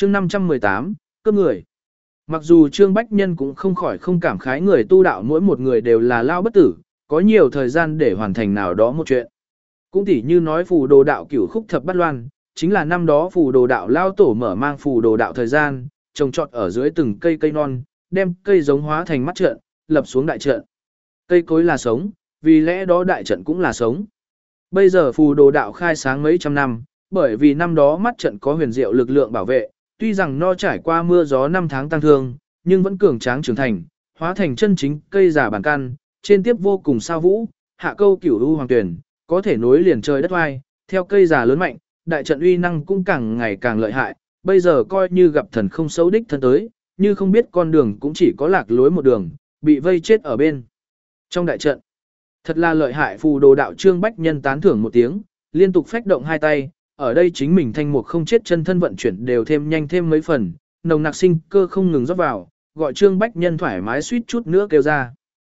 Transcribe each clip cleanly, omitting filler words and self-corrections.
chương 518, cướp người. Mặc dù Trương Bách Nhân cũng không khỏi không cảm khái người tu đạo mỗi một người đều là lao bất tử, có nhiều thời gian để hoàn thành nào đó một chuyện. Cũng tỉ như nói phù đồ đạo cửu khúc thập bát loan, chính là năm đó phù đồ đạo lao tổ mở mang phù đồ đạo thời gian, trồng trọt ở dưới từng cây cây non, đem cây giống hóa thành mắt trận, lập xuống đại trận. Cây cối là sống, vì lẽ đó đại trận cũng là sống. Bây giờ phù đồ đạo khai sáng mấy trăm năm, bởi vì năm đó mắt trận có huyền diệu lực lượng bảo vệ, tuy rằng no trải qua mưa gió năm tháng tăng thương, nhưng vẫn cường tráng trưởng thành, hóa thành chân chính cây giả bản căn, trên tiếp vô cùng sao vũ, hạ câu cửu u hoàng tuyển, có thể nối liền trời đất oai, theo cây giả lớn mạnh, đại trận uy năng cũng càng ngày càng lợi hại, bây giờ coi như gặp thần không xấu đích thân tới, như không biết con đường cũng chỉ có lạc lối một đường, bị vây chết ở bên. Trong đại trận, thật là lợi hại. Phù đồ đạo Trương Bách Nhân tán thưởng một tiếng, liên tục phách động hai tay, ở đây chính mình thanh mục không chết chân thân vận chuyển đều thêm nhanh thêm mấy phần, nồng nặc sinh cơ không ngừng rót vào, gọi Trương Bách Nhân thoải mái suýt chút nữa kêu ra.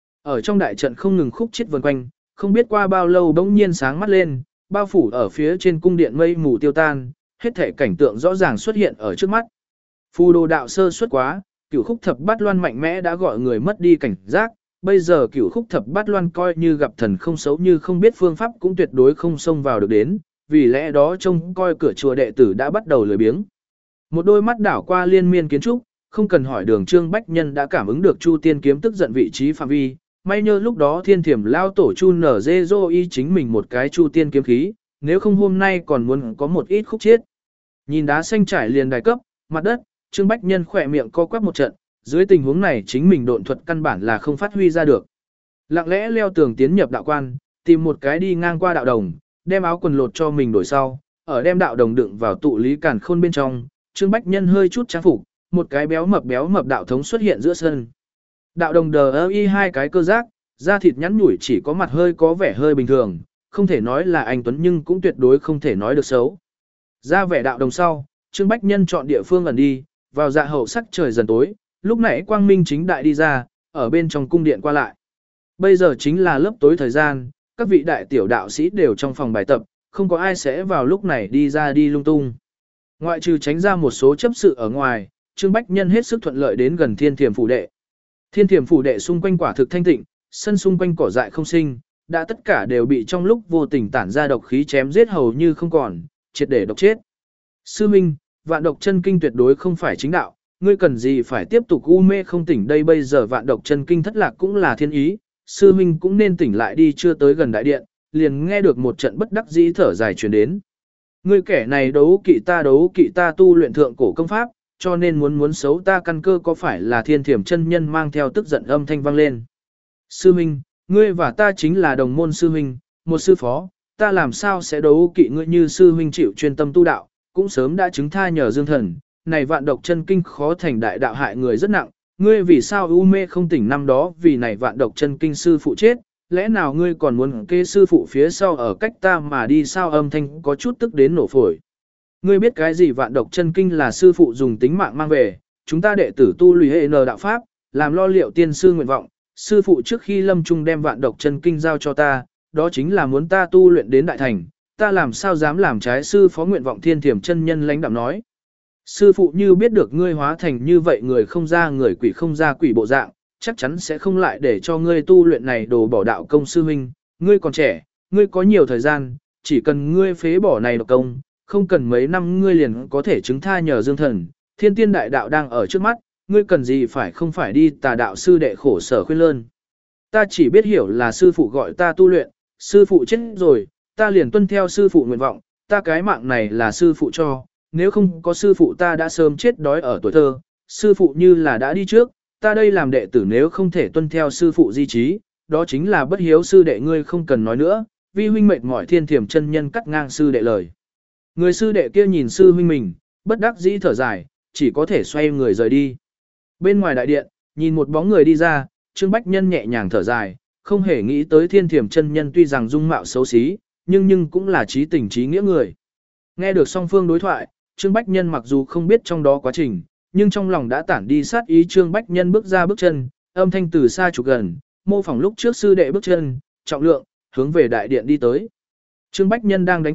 Ở trong đại trận không ngừng khúc chết vần quanh, không biết qua bao lâu bỗng nhiên sáng mắt lên, bao phủ ở phía trên cung điện mây mù tiêu tan, hết thể cảnh tượng rõ ràng xuất hiện ở trước mắt. Phù đồ đạo sơ suất quá, cửu khúc thập bát loan mạnh mẽ đã gọi người mất đi cảnh giác, bây giờ cửu khúc thập bát loan coi như gặp thần không xấu như không biết phương pháp cũng tuyệt đối không xông vào được đến, vì lẽ đó trông coi cửa chùa đệ tử đã bắt đầu lười biếng. Một đôi mắt đảo qua liên miên kiến trúc, không cần hỏi đường Trương Bách Nhân đã cảm ứng được Chu Tiên kiếm tức giận vị trí phạm vi, may nhờ lúc đó Thiên Thiểm lao tổ Chu nở dê dô y chính mình một cái Chu Tiên kiếm khí, nếu không hôm nay còn muốn có một ít khúc chết. Nhìn đá xanh trải liền đài cấp, mặt đất, Trương Bách Nhân khỏe miệng co quắp một trận, dưới tình huống này chính mình độn thuật căn bản là không phát huy ra được. Lặng lẽ leo tường tiến nhập đạo quan, tìm một cái đi ngang qua đạo đồng, đem áo quần lột cho mình đổi sau, ở đem đạo đồng đựng vào tụ lý càn khôn bên trong, Trương Bách Nhân hơi chút trang phục, một cái béo mập đạo thống xuất hiện giữa sân. Đạo đồng đờ y hai cái cơ giác, da thịt nhắn nhủi chỉ có mặt hơi có vẻ hơi bình thường, không thể nói là anh tuấn nhưng cũng tuyệt đối không thể nói được xấu. Ra vẻ đạo đồng sau, Trương Bách Nhân chọn địa phương ẩn đi, vào dạ hậu sắc trời dần tối, lúc nãy quang minh chính đại đi ra, ở bên trong cung điện qua lại. Bây giờ chính là lớp tối thời gian, các vị đại tiểu đạo sĩ đều trong phòng bài tập, không có ai sẽ vào lúc này đi ra đi lung tung. Ngoại trừ tránh ra một số chấp sự ở ngoài, Trương Bách Nhân hết sức thuận lợi đến gần Thiên Thiểm phủ đệ. Thiên Thiểm phủ đệ xung quanh quả thực thanh tịnh, sân xung quanh cỏ dại không sinh, đã tất cả đều bị trong lúc vô tình tản ra độc khí chém giết hầu như không còn, triệt để độc chết. Sư Minh, vạn độc chân kinh tuyệt đối không phải chính đạo, ngươi cần gì phải tiếp tục u mê không tỉnh đây, bây giờ vạn độc chân kinh thất lạc cũng là thiên ý, sư Minh cũng nên tỉnh lại đi. Chưa tới gần đại điện, liền nghe được một trận bất đắc dĩ thở dài truyền đến. Ngươi kẻ này đấu kỵ ta tu luyện thượng cổ công pháp, cho nên muốn xấu ta căn cơ, có phải là Thiên Thiểm chân nhân mang theo tức giận âm thanh vang lên. Sư Minh, ngươi và ta chính là đồng môn sư huynh, một sư phó, ta làm sao sẽ đấu kỵ ngươi, như sư huynh chịu chuyên tâm tu đạo, cũng sớm đã chứng tha nhờ dương thần, này vạn độc chân kinh khó thành đại đạo hại người rất nặng, ngươi vì sao u mê không tỉnh năm đó vì này vạn độc chân kinh sư phụ chết, lẽ nào ngươi còn muốn kê sư phụ phía sau ở cách ta mà đi sao? Âm thanh có chút tức đến nổ phổi. Ngươi biết cái gì vạn độc chân kinh là sư phụ dùng tính mạng mang về, chúng ta đệ tử tu lùi hệ n đạo pháp, làm lo liệu tiên sư nguyện vọng, sư phụ trước khi lâm chung đem vạn độc chân kinh giao cho ta, đó chính là muốn ta tu luyện đến đại thành, ta làm sao dám làm trái sư phó nguyện vọng? Thiên Thiểm chân nhân lãnh đạm nói. Sư phụ như biết được ngươi hóa thành như vậy người không ra người quỷ không ra quỷ bộ dạng, chắc chắn sẽ không lại để cho ngươi tu luyện này đồ bỏ đạo công. Sư huynh, ngươi còn trẻ, ngươi có nhiều thời gian, chỉ cần ngươi phế bỏ này độc công, không cần mấy năm ngươi liền có thể chứng tha nhờ dương thần, thiên tiên đại đạo đang ở trước mắt, ngươi cần gì phải không phải đi tà đạo sư đệ khổ sở khuyên lơn. Ta chỉ biết hiểu là sư phụ gọi ta tu luyện, sư phụ chết rồi, ta liền tuân theo sư phụ nguyện vọng, ta cái mạng này là sư phụ cho, nếu không có sư phụ ta đã sớm chết đói ở tuổi thơ, sư phụ như là đã đi trước, ta đây làm đệ tử nếu không thể tuân theo sư phụ di trí, đó chính là bất hiếu. Sư đệ ngươi không cần nói nữa, vi huynh mệt mỏi. Thiên Thiểm chân nhân cắt ngang sư đệ lời. Người sư đệ kia nhìn sư huynh mình, bất đắc dĩ thở dài, chỉ có thể xoay người rời đi. Bên ngoài đại điện, nhìn một bóng người đi ra, Trương Bách Nhân nhẹ nhàng thở dài, không hề nghĩ tới Thiên Thiểm chân nhân tuy rằng dung mạo xấu xí, nhưng cũng là trí tình trí nghĩa người. Nghe được song phương đối thoại, Trương Bách Nhân mặc dù không biết trong đó quá trình, nhưng trong lòng đã tản đi sát ý. Trương Bách Nhân bước ra bước chân, âm thanh từ xa chụp gần, mô phỏng lúc trước sư đệ bước chân, trọng lượng, hướng về đại điện đi tới. Trương Bách Nhân đang đánh cuộc,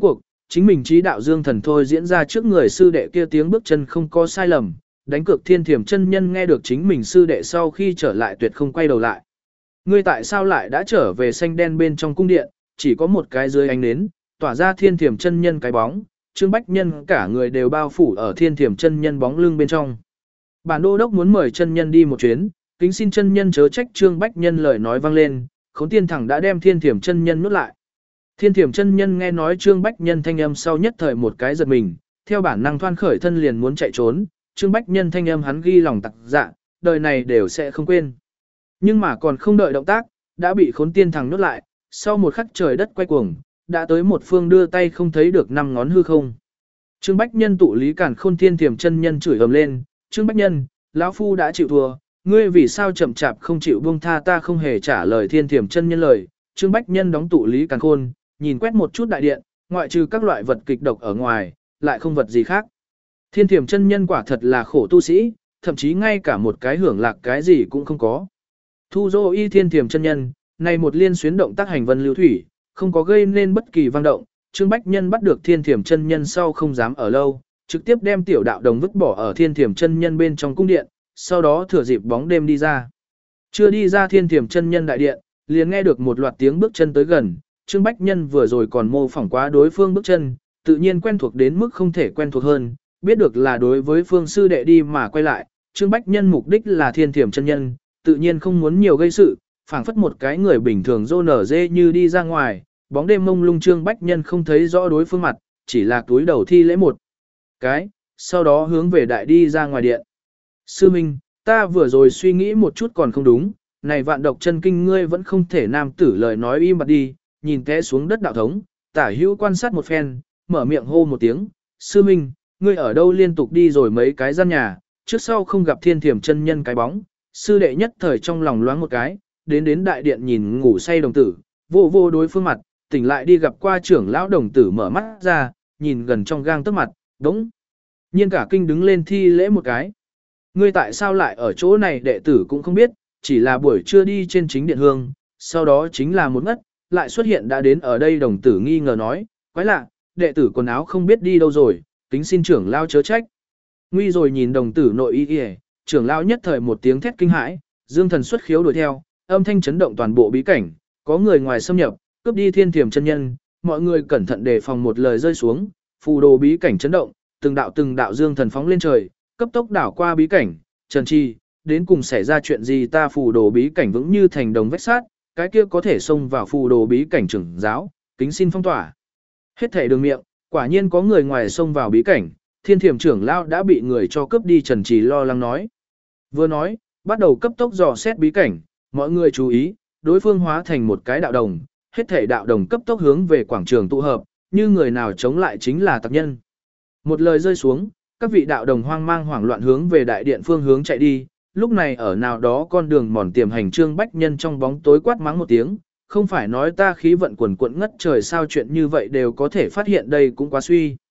chính mình trí đạo dương thần thôi diễn ra trước người sư đệ kia tiếng bước chân không có sai lầm, đánh cược Thiên Thiểm chân nhân nghe được chính mình sư đệ sau khi trở lại tuyệt không quay đầu lại. Ngươi tại sao lại đã trở về xanh đen bên trong cung điện, chỉ có một cái dưới ánh nến, tỏa ra Thiên Thiểm chân nhân cái bóng, Trương Bách Nhân cả người đều bao phủ ở Thiên Thiểm chân nhân bóng lưng bên trong. Bản đô đốc muốn mời chân nhân đi một chuyến, kính xin chân nhân chớ trách. Trương Bách Nhân lời nói vang lên, Khốn Tiên thẳng đã đem Thiên Thiểm chân nhân nuốt lại. Thiên Thiểm chân nhân nghe nói Trương Bách Nhân thanh âm sau nhất thời một cái giật mình, theo bản năng thoăn khởi thân liền muốn chạy trốn. Trương Bách Nhân thanh âm hắn ghi lòng tặc dạ, đời này đều sẽ không quên. Nhưng mà còn không đợi động tác, đã bị Khốn Tiên thẳng nuốt lại, sau một khắc trời đất quay cuồng, đã tới một phương đưa tay không thấy được năm ngón hư không. Trương Bách Nhân tụ lý cản khôn. Thiên Thiểm chân nhân chửi ầm lên, Trương Bách Nhân, lão phu đã chịu thua, ngươi vì sao chậm chạp không chịu buông tha ta? Không hề trả lời Thiên Thiểm chân nhân lời. Trương Bách Nhân đóng tụ lý càn khôn, nhìn quét một chút đại điện, ngoại trừ các loại vật kịch độc ở ngoài, lại không vật gì khác. Thiên Thiểm chân nhân quả thật là khổ tu sĩ, thậm chí ngay cả một cái hưởng lạc cái gì cũng không có. Thu Dô Y Thiên Thiểm chân nhân, này một liên xuyến động tác hành vân lưu thủy, không có gây nên bất kỳ vang động. Trương Bách Nhân bắt được Thiên Thiểm chân nhân sau không dám ở lâu, trực tiếp đem tiểu đạo đồng vứt bỏ ở Thiên Thiểm chân nhân bên trong cung điện, sau đó thừa dịp bóng đêm đi ra. Chưa đi ra Thiên Thiểm chân nhân đại điện, liền nghe được một loạt tiếng bước chân tới gần. Trương Bách Nhân vừa rồi còn mô phỏng quá đối phương bước chân, tự nhiên quen thuộc đến mức không thể quen thuộc hơn, biết được là đối với phương sư đệ đi mà quay lại. Trương Bách Nhân mục đích là Thiên Thiểm chân nhân, tự nhiên không muốn nhiều gây sự, phảng phất một cái người bình thường rô nở dê như đi ra ngoài. Bóng đêm mông lung, Trương Bách Nhân không thấy rõ đối phương mặt, chỉ là túi đầu thi lễ một cái, sau đó hướng về đại đi ra ngoài điện. Sư Minh, ta vừa rồi suy nghĩ một chút còn không đúng, này vạn độc chân kinh ngươi vẫn không thể. Nam tử lời nói im bặt đi, nhìn té xuống đất đạo thống, tả hữu quan sát một phen, mở miệng hô một tiếng, Sư Minh, ngươi ở đâu? Liên tục đi rồi mấy cái gian nhà, trước sau không gặp Thiên Thiểm chân nhân cái bóng. Sư đệ nhất thời trong lòng loáng một cái, đến đại điện nhìn ngủ say đồng tử, vô đối phương mặt, tỉnh lại đi gặp qua trưởng lão. Đồng tử mở mắt ra, nhìn gần trong gang tấc mặt, đống nhiên cả kinh đứng lên thi lễ một cái. Ngươi tại sao lại ở chỗ này? Đệ tử cũng không biết, chỉ là buổi trưa đi trên chính điện hương, sau đó chính là một ngất, lại xuất hiện đã đến ở đây. Đồng tử nghi ngờ nói, quái lạ, đệ tử quần áo không biết đi đâu rồi, kính xin trưởng lão chớ trách. Nguy rồi nhìn đồng tử nội y y, trưởng lão nhất thời một tiếng thét kinh hãi, dương thần xuất khiếu đuổi theo, âm thanh chấn động toàn bộ bí cảnh, có người ngoài xâm nhập, cướp đi Thiên Thiểm chân nhân, mọi người cẩn thận đề phòng. Một lời rơi xuống, phù đồ bí cảnh chấn động, từng đạo dương thần phóng lên trời, cấp tốc đảo qua bí cảnh. Trần Chi, đến cùng xảy ra chuyện gì? Ta phù đồ bí cảnh vững như thành đồng vách sắt, cái kia có thể xông vào phù đồ bí cảnh trưởng giáo, kính xin phong tỏa. Hết thảy đường miệng, quả nhiên có người ngoài xông vào bí cảnh, Thiên Thiểm trưởng lão đã bị người cho cướp đi. Trần Trì lo lắng nói. Vừa nói, bắt đầu cấp tốc dò xét bí cảnh, mọi người chú ý, đối phương hóa thành một cái đạo đồng, hết thảy đạo đồng cấp tốc hướng về quảng trường tụ hợp, như người nào chống lại chính là tặc nhân. Một lời rơi xuống, các vị đạo đồng hoang mang hoảng loạn hướng về đại điện phương hướng chạy đi. Lúc này ở nào đó con đường mòn tiềm hành, Trương Bách Nhân trong bóng tối quát mắng một tiếng, không phải nói ta khí vận quần quận ngất trời sao? Chuyện như vậy đều có thể phát hiện, đây cũng quá suy.